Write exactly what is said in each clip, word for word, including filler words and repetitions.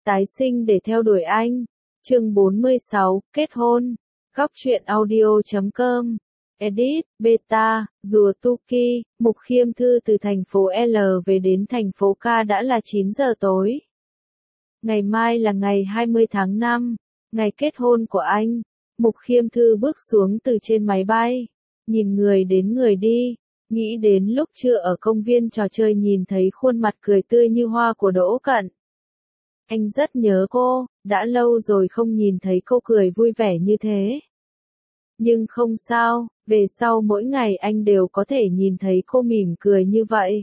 Tái sinh để theo đuổi anh. Chương bốn mươi sáu, kết hôn. Góc truyện audio chấm com. Edit, Beta, Rùa Tuki, Mục Khiêm Thư từ thành phố L về đến thành phố K đã là chín giờ tối. Ngày mai là ngày hai mươi tháng năm, ngày kết hôn của anh. Mục Khiêm Thư bước xuống từ trên máy bay, nhìn người đến người đi, nghĩ đến lúc trưa ở công viên trò chơi nhìn thấy khuôn mặt cười tươi như hoa của Đỗ Cận. Anh rất nhớ cô, đã lâu rồi không nhìn thấy cô cười vui vẻ như thế. Nhưng không sao, về sau mỗi ngày anh đều có thể nhìn thấy cô mỉm cười như vậy.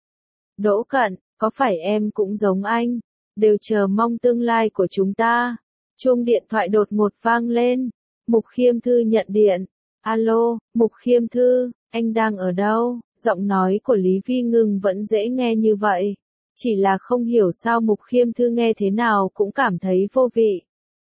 Đỗ Cận, có phải em cũng giống anh, đều chờ mong tương lai của chúng ta. Chuông điện thoại đột ngột vang lên, Mục Khiêm Thư nhận điện. Alo, Mục Khiêm Thư, anh đang ở đâu? Giọng nói của Lý Vi Ngưng vẫn dễ nghe như vậy. Chỉ là không hiểu sao Mục Khiêm Thư nghe thế nào cũng cảm thấy vô vị.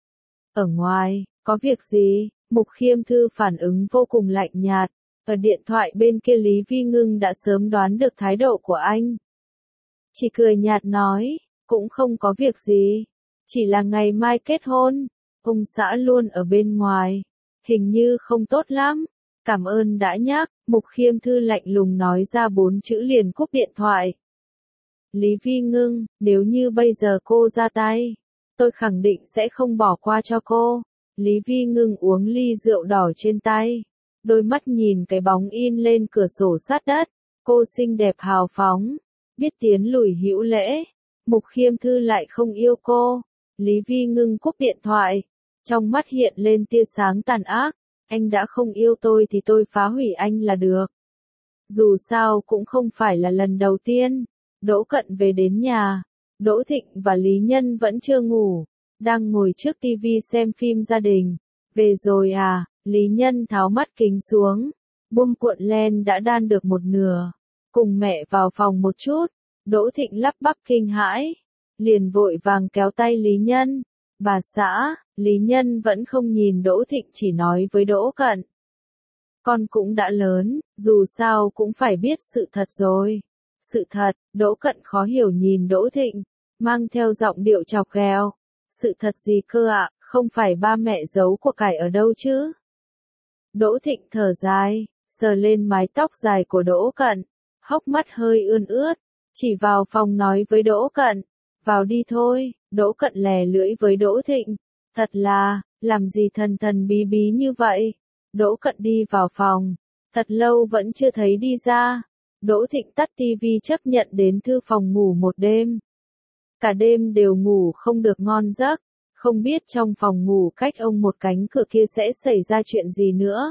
Ở ngoài, có việc gì? Mục Khiêm Thư phản ứng vô cùng lạnh nhạt. Ở điện thoại bên kia Lý Vi Ngưng đã sớm đoán được thái độ của anh. Chỉ cười nhạt nói, cũng không có việc gì. Chỉ là ngày mai kết hôn. Ông xã luôn ở bên ngoài. Hình như không tốt lắm. Cảm ơn đã nhắc. Mục Khiêm Thư lạnh lùng nói ra bốn chữ liền cúp điện thoại. Lý Vi Ngưng, nếu như bây giờ cô ra tay, tôi khẳng định sẽ không bỏ qua cho cô. Lý Vi Ngưng uống ly rượu đỏ trên tay, đôi mắt nhìn cái bóng in lên cửa sổ sát đất. Cô xinh đẹp hào phóng, biết tiến lùi hữu lễ. Mục Khiêm Thư lại không yêu cô. Lý Vi Ngưng cúp điện thoại, trong mắt hiện lên tia sáng tàn ác. Anh đã không yêu tôi thì tôi phá hủy anh là được. Dù sao cũng không phải là lần đầu tiên. Đỗ Cận về đến nhà, Đỗ Thịnh và Lý Nhân vẫn chưa ngủ, đang ngồi trước tivi xem phim gia đình. Về rồi à? Lý Nhân tháo mắt kính xuống, buông cuộn len đã đan được một nửa. Cùng mẹ vào phòng một chút. Đỗ Thịnh lắp bắp kinh hãi, liền vội vàng kéo tay Lý Nhân. Bà xã. Lý Nhân vẫn không nhìn Đỗ Thịnh, chỉ nói với Đỗ Cận. Con cũng đã lớn, dù sao cũng phải biết sự thật rồi. Sự thật. Đỗ Cận khó hiểu nhìn Đỗ Thịnh, mang theo giọng điệu chọc ghẹo. Sự thật gì cơ ạ, không phải ba mẹ giấu của cải ở đâu chứ? Đỗ Thịnh thở dài, sờ lên mái tóc dài của Đỗ Cận, hốc mắt hơi ươn ướt, chỉ vào phòng nói với Đỗ Cận, vào đi thôi. Đỗ Cận lè lưỡi với Đỗ Thịnh, thật là, làm gì thần thần bí bí như vậy? Đỗ Cận đi vào phòng, thật lâu vẫn chưa thấy đi ra. Đỗ Thịnh tắt tivi chấp nhận đến thư phòng ngủ một đêm. Cả đêm đều ngủ không được ngon giấc, không biết trong phòng ngủ cách ông một cánh cửa kia sẽ xảy ra chuyện gì nữa.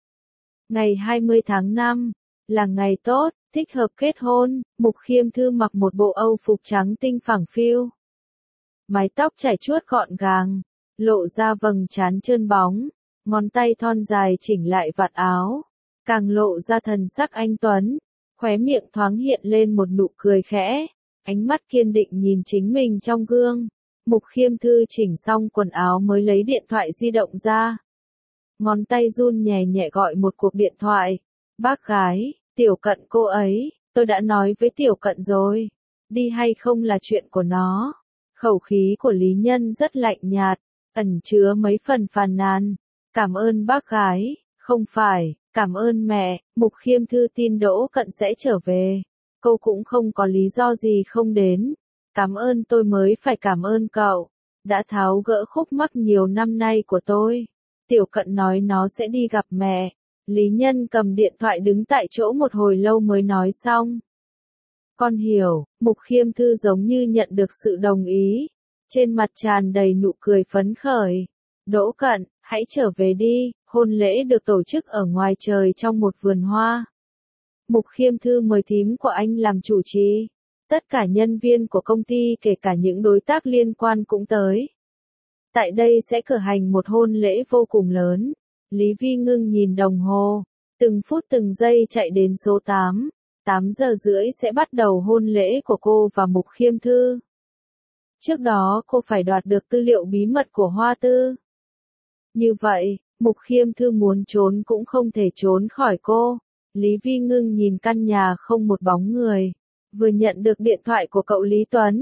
Ngày hai mươi tháng năm, là ngày tốt, thích hợp kết hôn. Mục Khiêm Thư mặc một bộ âu phục trắng tinh phẳng phiu. Mái tóc chải chuốt gọn gàng, lộ ra vầng trán trơn bóng, ngón tay thon dài chỉnh lại vạt áo, càng lộ ra thần sắc anh tuấn. Khóe miệng thoáng hiện lên một nụ cười khẽ, ánh mắt kiên định nhìn chính mình trong gương. Mục Khiêm Thư chỉnh xong quần áo mới lấy điện thoại di động ra. Ngón tay run nhẹ nhẹ gọi một cuộc điện thoại. Bác gái, Tiểu Cận cô ấy, tôi đã nói với Tiểu Cận rồi. Đi hay không là chuyện của nó. Khẩu khí của Lý Nhân rất lạnh nhạt, ẩn chứa mấy phần phàn nàn. Cảm ơn bác gái, không phải. Cảm ơn mẹ. Mục Khiêm Thư tin Đỗ Cận sẽ trở về. Cô cũng không có lý do gì không đến. Cảm ơn tôi mới phải cảm ơn cậu. Đã tháo gỡ khúc mắc nhiều năm nay của tôi. Tiểu Cận nói nó sẽ đi gặp mẹ. Lý Nhân cầm điện thoại đứng tại chỗ một hồi lâu mới nói xong. Con hiểu. Mục Khiêm Thư giống như nhận được sự đồng ý. Trên mặt tràn đầy nụ cười phấn khởi. Đỗ Cận, hãy trở về đi. Hôn lễ được tổ chức ở ngoài trời trong một vườn hoa. Mục Khiêm Thư mời thím của anh làm chủ trì. Tất cả nhân viên của công ty kể cả những đối tác liên quan cũng tới. Tại đây sẽ cử hành một hôn lễ vô cùng lớn. Lý Vi Ngưng nhìn đồng hồ. Từng phút từng giây chạy đến số tám. tám giờ rưỡi sẽ bắt đầu hôn lễ của cô và Mục Khiêm Thư. Trước đó cô phải đoạt được tư liệu bí mật của Hoa Tư. Như vậy, Mục Khiêm Thư muốn trốn cũng không thể trốn khỏi cô. Lý Vi Ngưng nhìn căn nhà không một bóng người. Vừa nhận được điện thoại của cậu Lý Tuấn.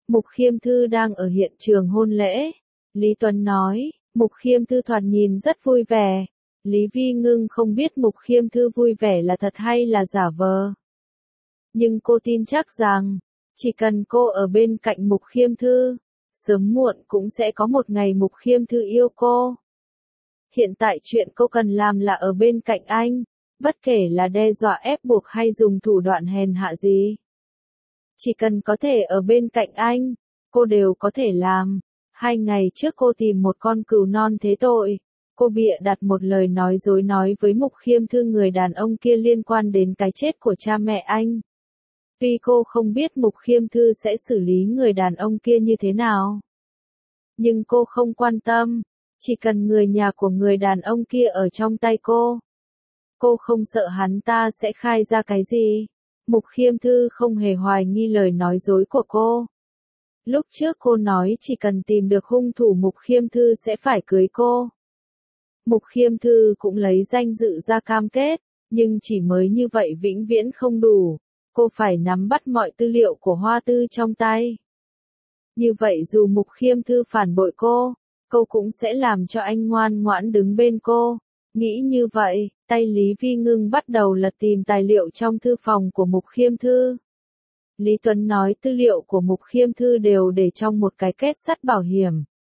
Mục Khiêm Thư đang ở hiện trường hôn lễ. Lý Tuấn nói, Mục Khiêm Thư thoạt nhìn rất vui vẻ. Lý Vi Ngưng không biết Mục Khiêm Thư vui vẻ là thật hay là giả vờ. Nhưng cô tin chắc rằng, chỉ cần cô ở bên cạnh Mục Khiêm Thư, sớm muộn cũng sẽ có một ngày Mục Khiêm Thư yêu cô. Hiện tại chuyện cô cần làm là ở bên cạnh anh, bất kể là đe dọa ép buộc hay dùng thủ đoạn hèn hạ gì. Chỉ cần có thể ở bên cạnh anh, cô đều có thể làm. Hai ngày trước cô tìm một con cừu non thế tội. Cô bịa đặt một lời nói dối nói với Mục Khiêm Thư người đàn ông kia liên quan đến cái chết của cha mẹ anh. Tuy cô không biết Mục Khiêm Thư sẽ xử lý người đàn ông kia như thế nào. Nhưng cô không quan tâm, chỉ cần người nhà của người đàn ông kia ở trong tay cô. Cô không sợ hắn ta sẽ khai ra cái gì. Mục Khiêm Thư không hề hoài nghi lời nói dối của cô. Lúc trước cô nói chỉ cần tìm được hung thủ Mục Khiêm Thư sẽ phải cưới cô. Mục Khiêm Thư cũng lấy danh dự ra cam kết, nhưng chỉ mới như vậy vĩnh viễn không đủ. Cô phải nắm bắt mọi tư liệu của Hoa Tư trong tay. Như vậy dù Mục Khiêm Thư phản bội cô, cô cũng sẽ làm cho anh ngoan ngoãn đứng bên cô. Nghĩ như vậy, tay Lý Vi Ngưng bắt đầu lật tìm tài liệu trong thư phòng của Mục Khiêm Thư. Lý Tuấn nói tư liệu của Mục Khiêm Thư đều để trong một cái két sắt bảo hiểm.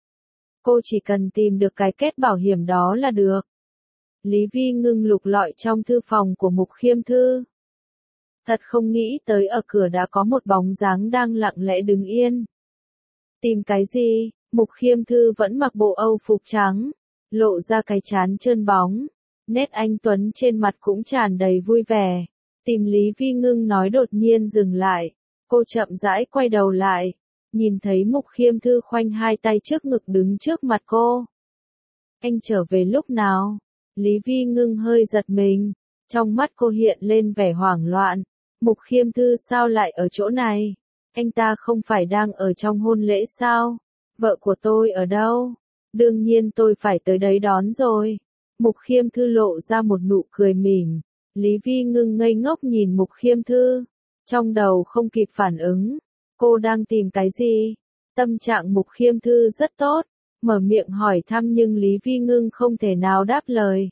Cô chỉ cần tìm được cái két bảo hiểm đó là được. Lý Vi Ngưng lục lọi trong thư phòng của Mục Khiêm Thư. Thật không nghĩ tới ở cửa đã có một bóng dáng đang lặng lẽ đứng yên. Tìm cái gì? Mục Khiêm Thư vẫn mặc bộ âu phục trắng, lộ ra cái trán trơn bóng. Nét anh tuấn trên mặt cũng tràn đầy vui vẻ. Tìm Lý Vi Ngưng nói đột nhiên dừng lại. Cô chậm rãi quay đầu lại. Nhìn thấy Mục Khiêm Thư khoanh hai tay trước ngực đứng trước mặt cô. Anh trở về lúc nào? Lý Vi Ngưng hơi giật mình. Trong mắt cô hiện lên vẻ hoảng loạn. Mục Khiêm Thư sao lại ở chỗ này? Anh ta không phải đang ở trong hôn lễ sao? Vợ của tôi ở đâu? Đương nhiên tôi phải tới đấy đón rồi. Mục Khiêm Thư lộ ra một nụ cười mỉm. Lý Vi Ngưng ngây ngốc nhìn Mục Khiêm Thư. Trong đầu không kịp phản ứng. Cô đang tìm cái gì? Tâm trạng Mục Khiêm Thư rất tốt. Mở miệng hỏi thăm nhưng Lý Vi Ngưng không thể nào đáp lời.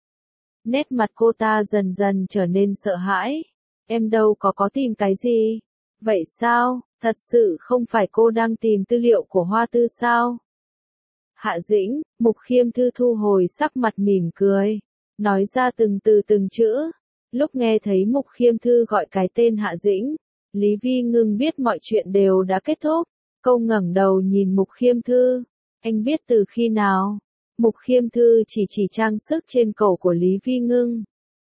Nét mặt cô ta dần dần trở nên sợ hãi. Em đâu có có tìm cái gì? Vậy sao, thật sự không phải cô đang tìm tư liệu của Hoa Tư sao? Hạ Dĩnh, Mục Khiêm Thư thu hồi sắc mặt mỉm cười. Nói ra từng từ từng chữ. Lúc nghe thấy Mục Khiêm Thư gọi cái tên Hạ Dĩnh, Lý Vi Ngưng biết mọi chuyện đều đã kết thúc. Cô ngẩng đầu nhìn Mục Khiêm Thư. Anh biết từ khi nào? Mục Khiêm Thư chỉ chỉ trang sức trên cổ của Lý Vi Ngưng.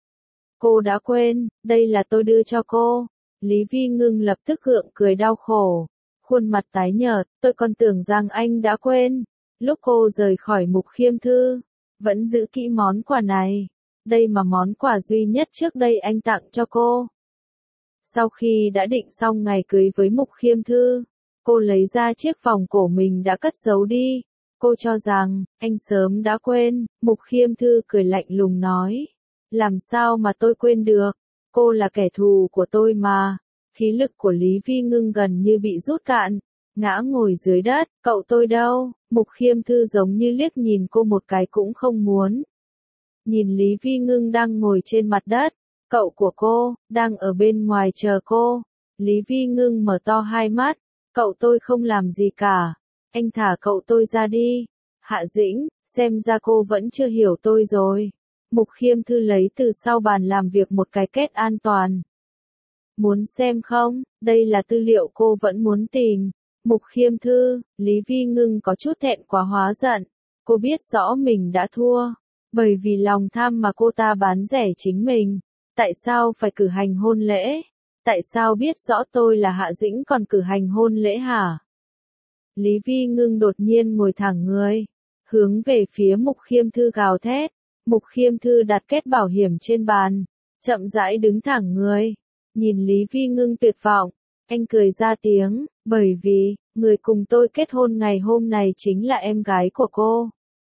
Cô đã quên, đây là tôi đưa cho cô. Lý Vi Ngưng lập tức gượng cười đau khổ. Khuôn mặt tái nhợt, tôi còn tưởng rằng anh đã quên. Lúc cô rời khỏi Mục Khiêm Thư, vẫn giữ kỹ món quà này. Đây mà món quà duy nhất trước đây anh tặng cho cô. Sau khi đã định xong ngày cưới với Mục Khiêm Thư, cô lấy ra chiếc vòng cổ mình đã cất giấu đi. Cô cho rằng, anh sớm đã quên. Mục Khiêm Thư cười lạnh lùng nói. Làm sao mà tôi quên được? Cô là kẻ thù của tôi mà. Khí lực của Lý Vi Ngưng gần như bị rút cạn. Ngã ngồi dưới đất, cậu tôi đâu? Mục Khiêm Thư giống như liếc nhìn cô một cái cũng không muốn. Nhìn Lý Vi Ngưng đang ngồi trên mặt đất. Cậu của cô, đang ở bên ngoài chờ cô. Lý Vi Ngưng mở to hai mắt. Cậu tôi không làm gì cả. Anh thả cậu tôi ra đi. Hạ Dĩnh, xem ra cô vẫn chưa hiểu tôi rồi. Mục Khiêm Thư lấy từ sau bàn làm việc một cái két an toàn. Muốn xem không? Đây là tư liệu cô vẫn muốn tìm. Mục Khiêm Thư, Lý Vi Ngưng có chút thẹn quá hóa giận. Cô biết rõ mình đã thua. Bởi vì lòng tham mà cô ta bán rẻ chính mình. Tại sao phải cử hành hôn lễ? Tại sao biết rõ tôi là Hạ Dĩnh còn cử hành hôn lễ hả? Lý Vi Ngưng đột nhiên ngồi thẳng người. Hướng về phía Mục Khiêm Thư gào thét. Mục Khiêm Thư đặt két bảo hiểm trên bàn. Chậm rãi đứng thẳng người. Nhìn Lý Vi Ngưng tuyệt vọng. Anh cười ra tiếng. Bởi vì, người cùng tôi kết hôn ngày hôm này chính là em gái của cô.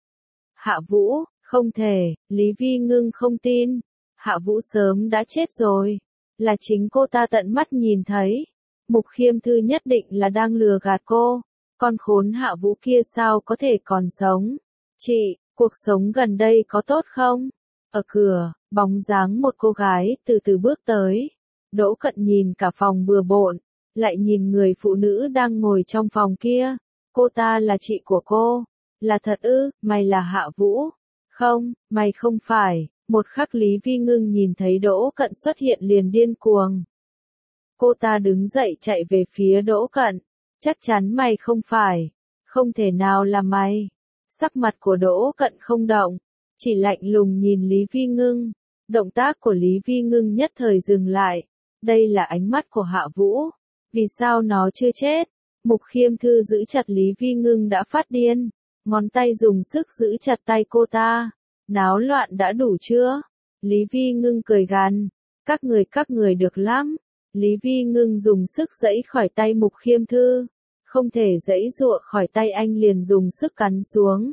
Hạ Vũ, không thể. Lý Vi Ngưng không tin. Hạ Vũ sớm đã chết rồi. Là chính cô ta tận mắt nhìn thấy. Mục Khiêm Thư nhất định là đang lừa gạt cô. Con khốn Hạ Vũ kia sao có thể còn sống? Chị, cuộc sống gần đây có tốt không? Ở cửa, bóng dáng một cô gái từ từ bước tới. Đỗ Cận nhìn cả phòng bừa bộn, lại nhìn người phụ nữ đang ngồi trong phòng kia. Cô ta là chị của cô. Là thật ư, mày là Hạ Vũ? Không, mày không phải. Một khắc Lý Vi Ngưng nhìn thấy Đỗ Cận xuất hiện liền điên cuồng. Cô ta đứng dậy chạy về phía Đỗ Cận. Chắc chắn mày không phải. Không thể nào là mày. Sắc mặt của Đỗ Cận không động, chỉ lạnh lùng nhìn Lý Vi Ngưng. Động tác của Lý Vi Ngưng nhất thời dừng lại. Đây là ánh mắt của Hạ Vũ. Vì sao nó chưa chết? Mục Khiêm Thư giữ chặt Lý Vi Ngưng đã phát điên. Ngón tay dùng sức giữ chặt tay cô ta. Náo loạn đã đủ chưa? Lý Vi Ngưng cười gằn. Các người các người được lắm. Lý Vi Ngưng dùng sức giãy khỏi tay Mục Khiêm Thư. Không thể giãy giụa khỏi tay anh liền dùng sức cắn xuống.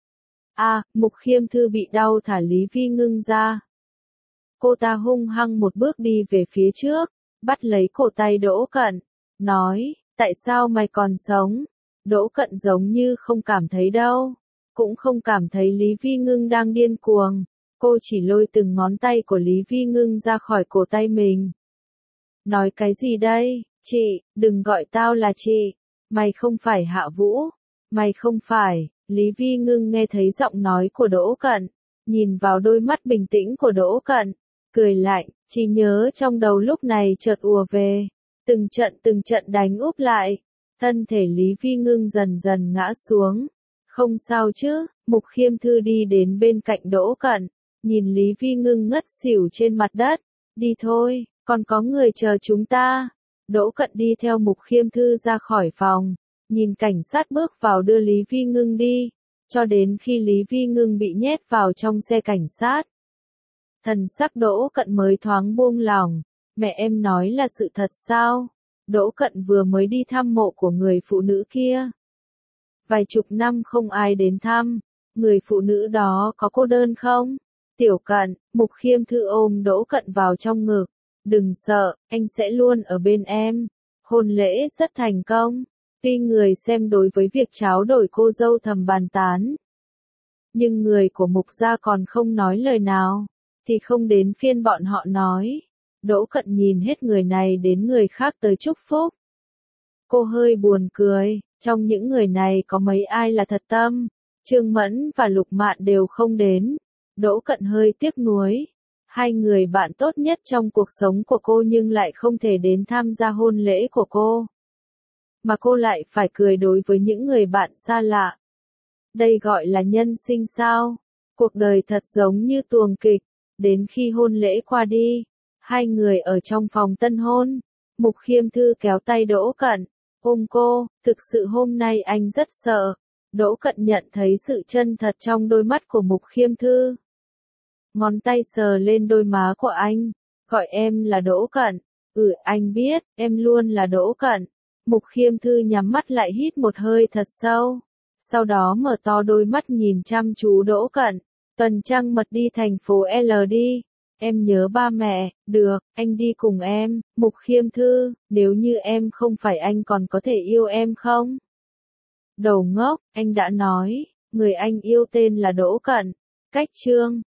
À, Mục Khiêm Thư bị đau thả Lý Vi Ngưng ra. Cô ta hung hăng một bước đi về phía trước, bắt lấy cổ tay Đỗ Cận, nói, tại sao mày còn sống? Đỗ Cận giống như không cảm thấy đâu, cũng không cảm thấy Lý Vi Ngưng đang điên cuồng. Cô chỉ lôi từng ngón tay của Lý Vi Ngưng ra khỏi cổ tay mình. Nói cái gì đây? Chị, đừng gọi tao là chị. Mày không phải Hạ Vũ. Mày không phải. Lý Vi Ngưng nghe thấy giọng nói của Đỗ Cận, nhìn vào đôi mắt bình tĩnh của Đỗ Cận, cười lạnh, chỉ nhớ trong đầu lúc này chợt ùa về, từng trận từng trận đánh úp lại, thân thể Lý Vi Ngưng dần dần ngã xuống. Không sao chứ? Mục Khiêm Thư đi đến bên cạnh Đỗ Cận, nhìn Lý Vi Ngưng ngất xỉu trên mặt đất, đi thôi, còn có người chờ chúng ta. Đỗ Cận đi theo Mục Khiêm Thư ra khỏi phòng, nhìn cảnh sát bước vào đưa Lý Vi Ngưng đi, cho đến khi Lý Vi Ngưng bị nhét vào trong xe cảnh sát. Thần sắc Đỗ Cận mới thoáng buông lỏng, mẹ em nói là sự thật sao? Đỗ Cận vừa mới đi thăm mộ của người phụ nữ kia. Vài chục năm không ai đến thăm, người phụ nữ đó có cô đơn không? Tiểu Cận, Mục Khiêm Thư ôm Đỗ Cận vào trong ngực. Đừng sợ, anh sẽ luôn ở bên em. Hôn lễ rất thành công. Tuy người xem đối với việc tráo đổi cô dâu thầm bàn tán, nhưng người của Mục gia còn không nói lời nào, thì không đến phiên bọn họ nói. Đỗ Cận nhìn hết người này đến người khác tới chúc phúc. Cô hơi buồn cười, trong những người này có mấy ai là thật tâm, Trương Mẫn và Lục Mạn đều không đến. Đỗ Cận hơi tiếc nuối, hai người bạn tốt nhất trong cuộc sống của cô nhưng lại không thể đến tham gia hôn lễ của cô. Mà cô lại phải cười đối với những người bạn xa lạ. Đây gọi là nhân sinh sao? Cuộc đời thật giống như tuồng kịch. Đến khi hôn lễ qua đi, hai người ở trong phòng tân hôn, Mục Khiêm Thư kéo tay Đỗ Cận, ôm cô, thực sự hôm nay anh rất sợ. Đỗ Cận nhận thấy sự chân thật trong đôi mắt của Mục Khiêm Thư. Ngón tay sờ lên đôi má của anh, gọi em là Đỗ Cận. Ừ, anh biết, em luôn là Đỗ Cận. Mục Khiêm Thư nhắm mắt lại hít một hơi thật sâu, sau đó mở to đôi mắt nhìn chăm chú Đỗ Cận. Tuần trăng mật đi thành phố L đi. Em nhớ ba mẹ, được, anh đi cùng em. Mục Khiêm Thư, nếu như em không phải anh còn có thể yêu em không? Đầu ngốc, anh đã nói, người anh yêu tên là Đỗ Cận. Cách chương